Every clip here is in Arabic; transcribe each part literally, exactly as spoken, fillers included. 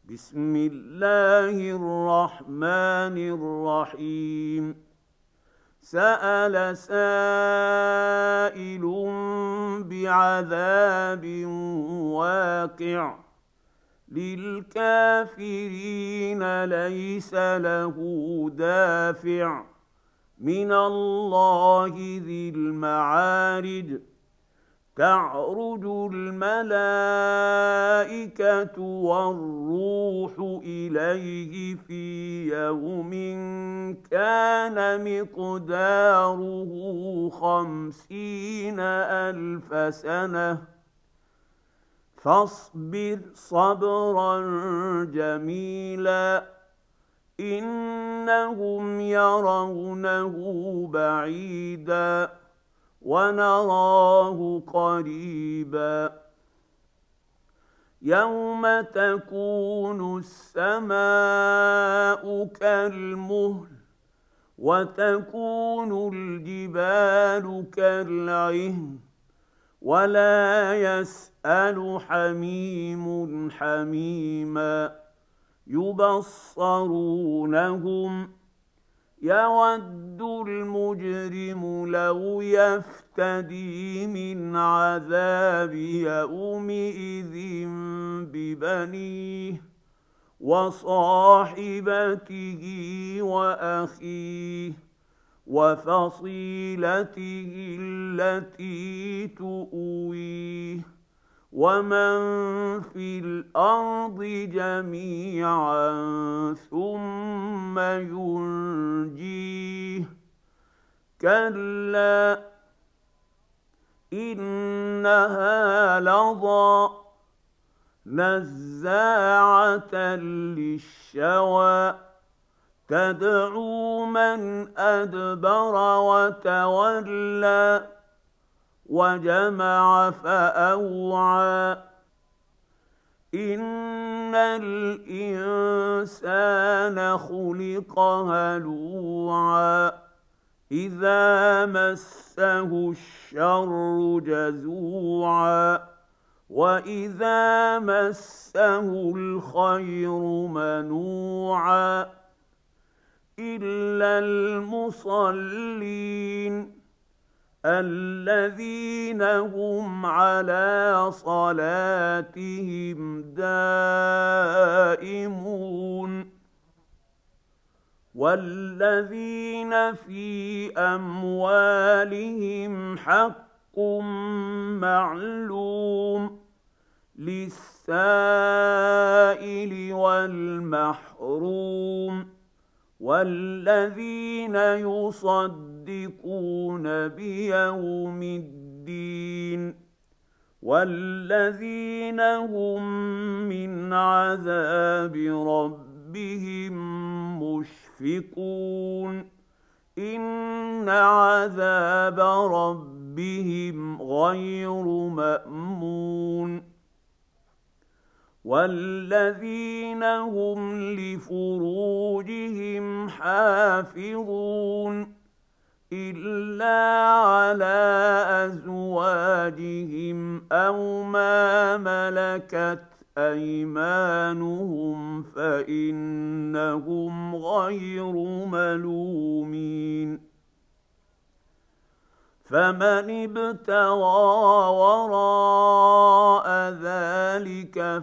بسم الله الرحمن الرحيم. سأل سائل بعذاب واقع للكافرين ليس له دافع من الله ذي المعارج. تعرج الملائكة والروح إليه في يوم كان مقداره خمسين ألف سنة فاصبر صبرا جميلا إنهم يرونه بعيدا ونراه قريبا. يوم تكون السماء كالمهل وتكون الجبال كالعهن ولا يسأل حميم حميما يبصرونهم يود المجرم لو يفتدي من عذاب يومئذ ببنيه وصاحبته وأخيه وفصيلته التي تؤويه ومن في الأرض جميعا ثم ينجيه كلا إنها لظى نزاعة للشوى تدعو من أدبر وتولى وجمع فأوعى إن الإنسان خلق هلوعا إذا مسه الشر جزوعا وإذا مسه الخير منوعا إلا المصلين الذين هم على صلاتهم دائمون والذين في أموالهم حق معلوم للسائل والمحروم والذين يصدقون بيوم الدين والذين هم من عذاب ربهم مشفقون إن عذاب ربهم غير مأمون والذين هم لفروجهم حافظون إلا على أزواجهم أو ما ملكت أيمانهم فإنهم غير ملومين. فمن ابتغى وراء ذلك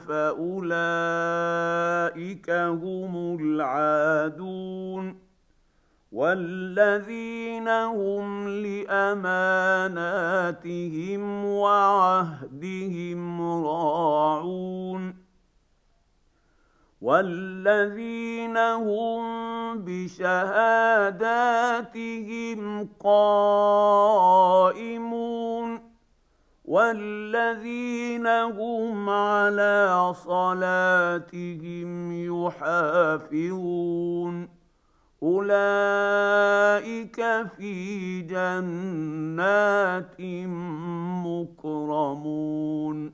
فأولئك هم العادون والذين هم لأماناتهم وعهدهم راعون والذين هم بشهاداتهم قائمون والذين هم على صلاتهم يحافظون أولئك في جنات مكرمون.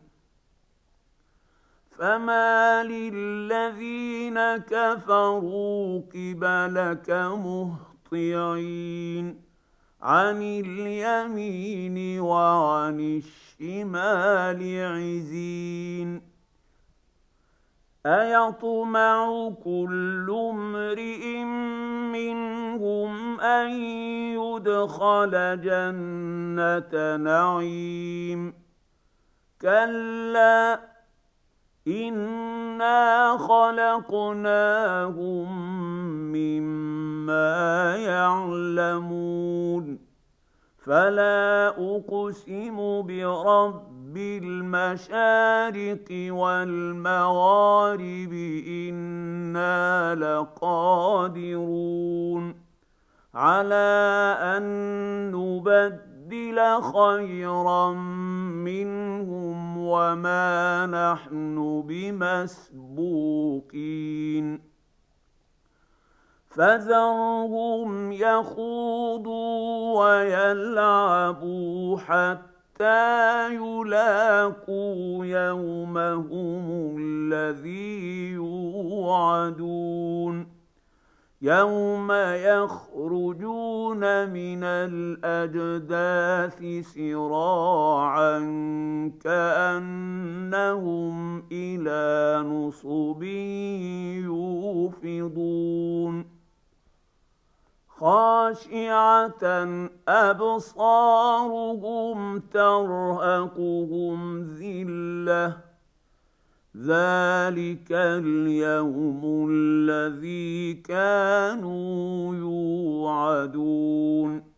فما للذين كفروا قبلك مهطعين عن اليمين وعن الشمال عزين أيطمع كل امرئ منهم أن يدخل جنة نعيم كلا إنا خلقناهم مما يعلمون فلا أقسم برب المشارق والمغارب إنا لقادرون على أن نبدل خيرا منهم وما نحن بمسبوقين فذرهم يخوضوا ويلعبوا حتى يلاقوا يومهم الذي يوعدون يوم يخرجون من الأجداث سراعا كأنهم إلى نصب يوفضون خاشعة أبصارهم ترهقهم ذلة ذلك اليوم الذي كانوا يوعدون